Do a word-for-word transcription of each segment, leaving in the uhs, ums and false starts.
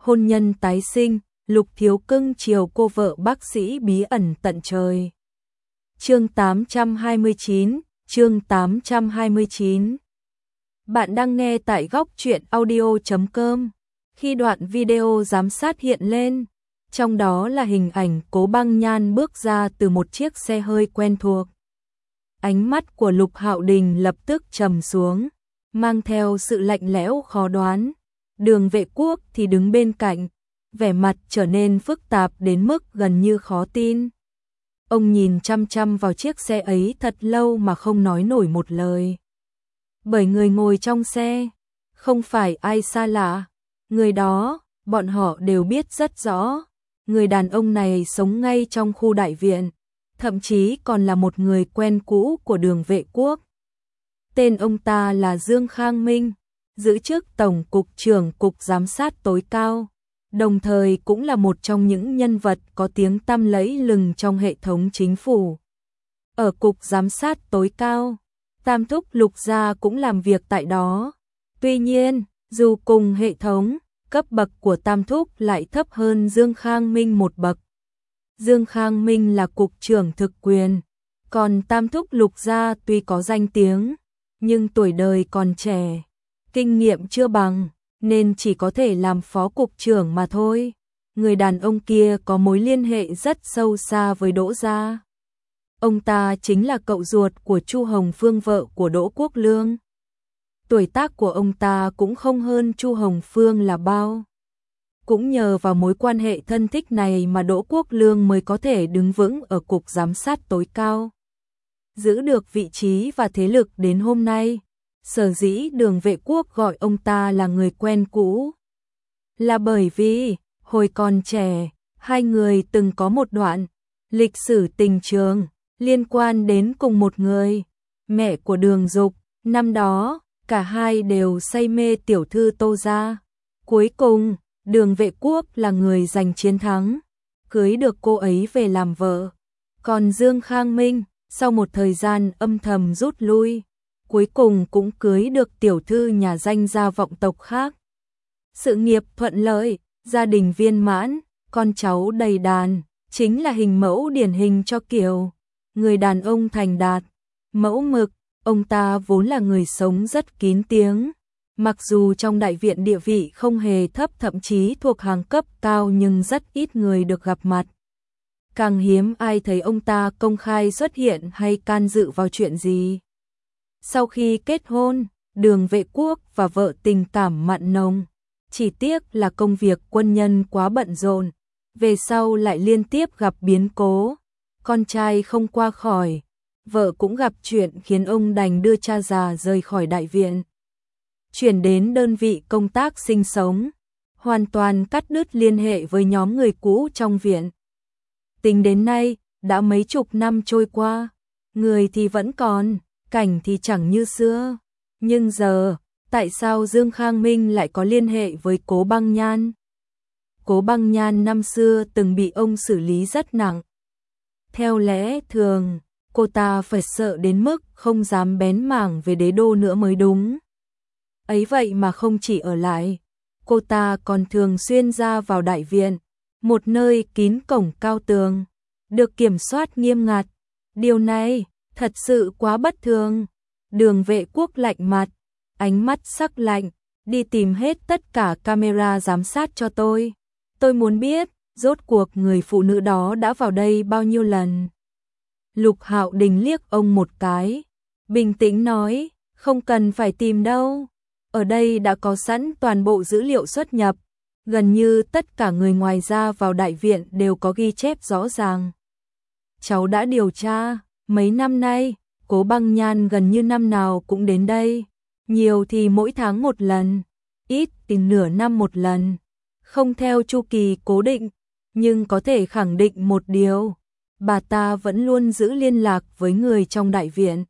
hôn nhân tái sinh, Lục Thiếu cưng chiều cô vợ bác sĩ bí ẩn tận trời. Chương tám trăm hai mươi chín, chương tám trăm hai mươi chín. Bạn đang nghe tại góc truyện audio chấm com. Khi đoạn video giám sát hiện lên, trong đó là hình ảnh Cố Băng Nhan bước ra từ một chiếc xe hơi quen thuộc. Ánh mắt của Lục Hạo Đình lập tức trầm xuống, mang theo sự lạnh lẽo khó đoán. Đường Vệ Quốc thì đứng bên cạnh, vẻ mặt trở nên phức tạp đến mức gần như khó tin. Ông nhìn chăm chăm vào chiếc xe ấy thật lâu mà không nói nổi một lời. Bởi người ngồi trong xe, không phải ai xa lạ. Người đó, bọn họ đều biết rất rõ. Người đàn ông này sống ngay trong khu đại viện, thậm chí còn là một người quen cũ của Đường Vệ Quốc. Tên ông ta là Dương Khang Minh, giữ chức Tổng cục trưởng Cục Giám sát tối cao, đồng thời cũng là một trong những nhân vật có tiếng tăm lẫy lừng trong hệ thống chính phủ. Ở Cục Giám sát tối cao, Tam thúc Lục gia cũng làm việc tại đó. Tuy nhiên, dù cùng hệ thống, cấp bậc của Tam thúc lại thấp hơn Dương Khang Minh một bậc. Dương Khang Minh là cục trưởng thực quyền, còn Tam thúc Lục gia tuy có danh tiếng, nhưng tuổi đời còn trẻ, kinh nghiệm chưa bằng, nên chỉ có thể làm phó cục trưởng mà thôi. Người đàn ông kia có mối liên hệ rất sâu xa với Đỗ gia. Ông ta chính là cậu ruột của Chu Hồng Phương, vợ của Đỗ Quốc Lương. Tuổi tác của ông ta cũng không hơn Chu Hồng Phương là bao. Cũng nhờ vào mối quan hệ thân thích này mà Đỗ Quốc Lương mới có thể đứng vững ở Cục Giám sát tối cao, giữ được vị trí và thế lực đến hôm nay. Sở dĩ Đường Vệ Quốc gọi ông ta là người quen cũ, là bởi vì hồi còn trẻ, hai người từng có một đoạn lịch sử tình trường liên quan đến cùng một người, mẹ của Đường Dục. Năm đó, cả hai đều say mê tiểu thư Tô gia. Cuối cùng, Đường Vệ Quốc là người giành chiến thắng, cưới được cô ấy về làm vợ. Còn Dương Khang Minh, sau một thời gian âm thầm rút lui, cuối cùng cũng cưới được tiểu thư nhà danh gia vọng tộc khác. Sự nghiệp thuận lợi, gia đình viên mãn, con cháu đầy đàn, chính là hình mẫu điển hình cho kiểu người đàn ông thành đạt, mẫu mực. Ông ta vốn là người sống rất kín tiếng, mặc dù trong đại viện địa vị không hề thấp, thậm chí thuộc hàng cấp cao, nhưng rất ít người được gặp mặt. Càng hiếm ai thấy ông ta công khai xuất hiện hay can dự vào chuyện gì. Sau khi kết hôn, Đường Vệ Quốc và vợ tình cảm mặn nồng, chỉ tiếc là công việc quân nhân quá bận rộn, về sau lại liên tiếp gặp biến cố, con trai không qua khỏi, vợ cũng gặp chuyện khiến ông đành đưa cha già rời khỏi đại viện, chuyển đến đơn vị công tác sinh sống, hoàn toàn cắt đứt liên hệ với nhóm người cũ trong viện. Tính đến nay, đã mấy chục năm trôi qua, người thì vẫn còn, cảnh thì chẳng như xưa. Nhưng giờ, tại sao Dương Khang Minh lại có liên hệ với Cố Băng Nhan? Cố Băng Nhan năm xưa từng bị ông xử lý rất nặng. Theo lẽ thường, cô ta phải sợ đến mức không dám bén mảng về đế đô nữa mới đúng. Ấy vậy mà không chỉ ở lại, cô ta còn thường xuyên ra vào đại viện, một nơi kín cổng cao tường, được kiểm soát nghiêm ngặt. Điều này thật sự quá bất thường. Đường Vệ Quốc lạnh mặt, ánh mắt sắc lạnh, đi tìm hết tất cả camera giám sát cho tôi. Tôi muốn biết, rốt cuộc người phụ nữ đó đã vào đây bao nhiêu lần. Lục Hạo Đình liếc ông một cái, bình tĩnh nói, không cần phải tìm đâu. Ở đây đã có sẵn toàn bộ dữ liệu xuất nhập, gần như tất cả người ngoài ra vào đại viện đều có ghi chép rõ ràng. Cháu đã điều tra, mấy năm nay, Cố Băng Nhan gần như năm nào cũng đến đây, nhiều thì mỗi tháng một lần, ít thì nửa năm một lần, không theo chu kỳ cố định, nhưng có thể khẳng định một điều, bà ta vẫn luôn giữ liên lạc với người trong đại viện.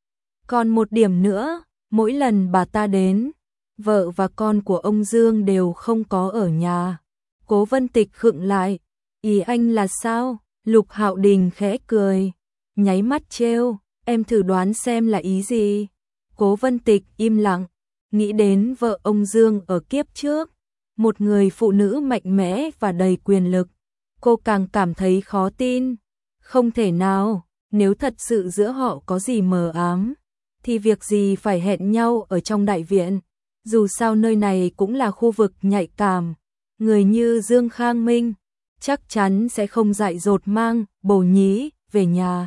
Còn một điểm nữa, mỗi lần bà ta đến, vợ và con của ông Dương đều không có ở nhà. Cố Vân Tịch khựng lại, ý anh là sao? Lục Hạo Đình khẽ cười, nháy mắt trêu, em thử đoán xem là ý gì. Cố Vân Tịch im lặng, nghĩ đến vợ ông Dương ở kiếp trước, một người phụ nữ mạnh mẽ và đầy quyền lực. Cô càng cảm thấy khó tin. Không thể nào, nếu thật sự giữa họ có gì mờ ám, thì việc gì phải hẹn nhau ở trong đại viện. Dù sao nơi này cũng là khu vực nhạy cảm. Người như Dương Khang Minh chắc chắn sẽ không dại dột mang Bồ Nhĩ về nhà.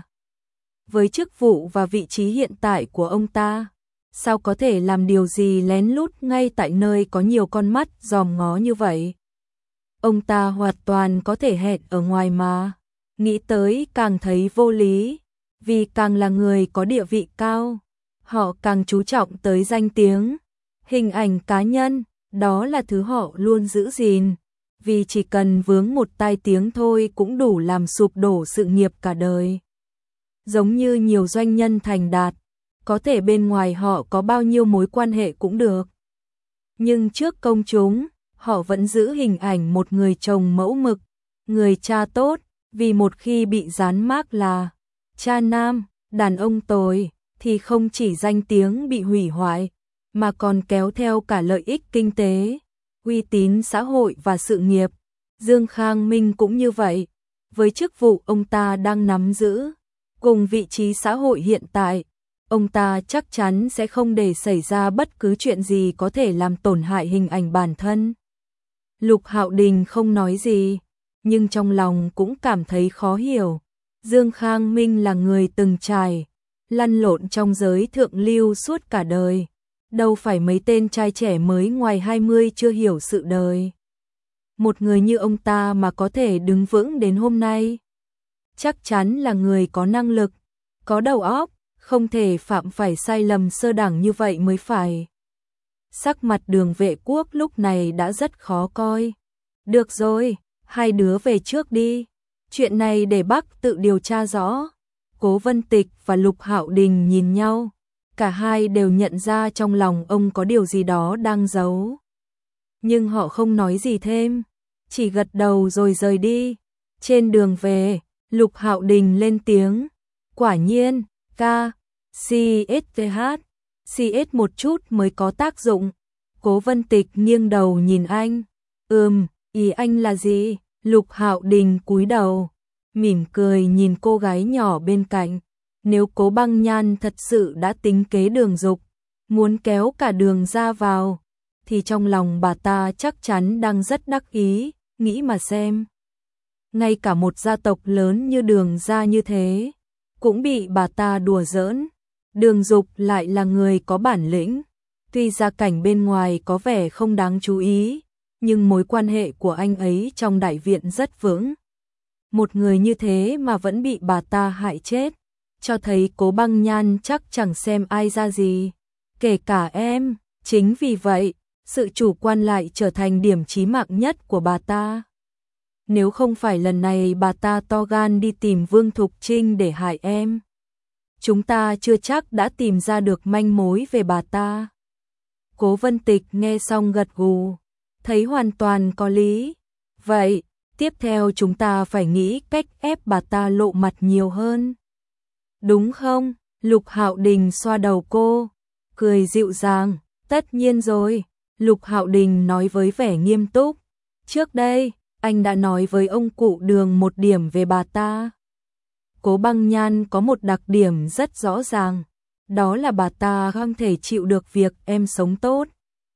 Với chức vụ và vị trí hiện tại của ông ta, sao có thể làm điều gì lén lút ngay tại nơi có nhiều con mắt dòm ngó như vậy? Ông ta hoàn toàn có thể hẹn ở ngoài mà. Nghĩ tới càng thấy vô lý, vì càng là người có địa vị cao, họ càng chú trọng tới danh tiếng, hình ảnh cá nhân, đó là thứ họ luôn giữ gìn, vì chỉ cần vướng một tai tiếng thôi cũng đủ làm sụp đổ sự nghiệp cả đời. Giống như nhiều doanh nhân thành đạt, có thể bên ngoài họ có bao nhiêu mối quan hệ cũng được, nhưng trước công chúng, họ vẫn giữ hình ảnh một người chồng mẫu mực, người cha tốt, vì một khi bị dán mác là cha nam, đàn ông tồi, thì không chỉ danh tiếng bị hủy hoại, mà còn kéo theo cả lợi ích kinh tế, uy tín xã hội và sự nghiệp. Dương Khang Minh cũng như vậy, với chức vụ ông ta đang nắm giữ, cùng vị trí xã hội hiện tại, ông ta chắc chắn sẽ không để xảy ra bất cứ chuyện gì có thể làm tổn hại hình ảnh bản thân. Lục Hạo Đình không nói gì, nhưng trong lòng cũng cảm thấy khó hiểu. Dương Khang Minh là người từng trải, lăn lộn trong giới thượng lưu suốt cả đời, đâu phải mấy tên trai trẻ mới ngoài hai mươi chưa hiểu sự đời. Một người như ông ta mà có thể đứng vững đến hôm nay, chắc chắn là người có năng lực, có đầu óc, không thể phạm phải sai lầm sơ đẳng như vậy mới phải. Sắc mặt Đường Vệ Quốc lúc này đã rất khó coi. Được rồi, hai đứa về trước đi. Chuyện này để bác tự điều tra rõ. Cố Vân Tịch và Lục Hạo Đình nhìn nhau. Cả hai đều nhận ra trong lòng ông có điều gì đó đang giấu. Nhưng họ không nói gì thêm, chỉ gật đầu rồi rời đi. Trên đường về, Lục Hạo Đình lên tiếng. Quả nhiên, ca, xê ét tê hát, xê ét một chút mới có tác dụng. Cố Vân Tịch nghiêng đầu nhìn anh. Ừm, ý anh là gì? Lục Hạo Đình cúi đầu, mỉm cười nhìn cô gái nhỏ bên cạnh. Nếu Cố Băng Nhan thật sự đã tính kế Đường Dục, muốn kéo cả Đường ra vào, thì trong lòng bà ta chắc chắn đang rất đắc ý, nghĩ mà xem. Ngay cả một gia tộc lớn như Đường gia như thế, cũng bị bà ta đùa giỡn. Đường Dục lại là người có bản lĩnh, tuy gia cảnh bên ngoài có vẻ không đáng chú ý, nhưng mối quan hệ của anh ấy trong đại viện rất vững. Một người như thế mà vẫn bị bà ta hại chết, cho thấy Cố Băng Nhan chắc chẳng xem ai ra gì, kể cả em. Chính vì vậy, sự chủ quan lại trở thành điểm chí mạng nhất của bà ta. Nếu không phải lần này bà ta to gan đi tìm Vương Thục Trinh để hại em, chúng ta chưa chắc đã tìm ra được manh mối về bà ta. Cố Vân Tịch nghe xong gật gù, thấy hoàn toàn có lý. Vậy, tiếp theo chúng ta phải nghĩ cách ép bà ta lộ mặt nhiều hơn. Đúng không? Lục Hạo Đình xoa đầu cô, cười dịu dàng. Tất nhiên rồi, Lục Hạo Đình nói với vẻ nghiêm túc. Trước đây, anh đã nói với ông cụ Đường một điểm về bà ta. Cố Băng Nhan có một đặc điểm rất rõ ràng, đó là bà ta không thể chịu được việc em sống tốt.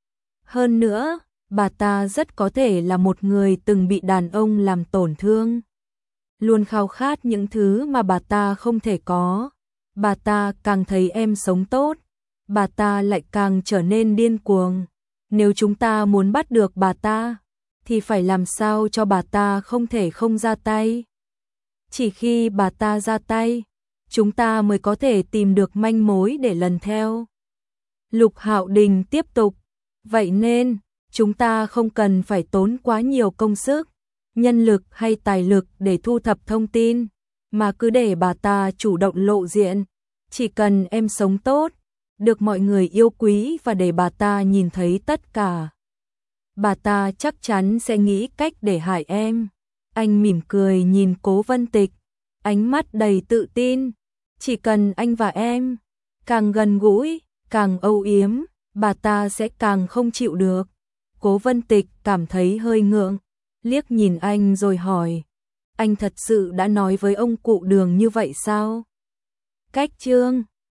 Hơn nữa, bà ta rất có thể là một người từng bị đàn ông làm tổn thương, luôn khao khát những thứ mà bà ta không thể có. Bà ta càng thấy em sống tốt, bà ta lại càng trở nên điên cuồng. Nếu chúng ta muốn bắt được bà ta, thì phải làm sao cho bà ta không thể không ra tay. Chỉ khi bà ta ra tay, chúng ta mới có thể tìm được manh mối để lần theo. Lục Hạo Đình tiếp tục. Vậy nên, chúng ta không cần phải tốn quá nhiều công sức, nhân lực hay tài lực để thu thập thông tin, mà cứ để bà ta chủ động lộ diện. Chỉ cần em sống tốt, được mọi người yêu quý và để bà ta nhìn thấy tất cả, bà ta chắc chắn sẽ nghĩ cách để hại em. Anh mỉm cười nhìn Cố Vân Tịch, ánh mắt đầy tự tin. Chỉ cần anh và em càng gần gũi, càng âu yếm, bà ta sẽ càng không chịu được. Cố Vân Tịch cảm thấy hơi ngượng, liếc nhìn anh rồi hỏi, anh thật sự đã nói với ông cụ Đường như vậy sao? Cách Trương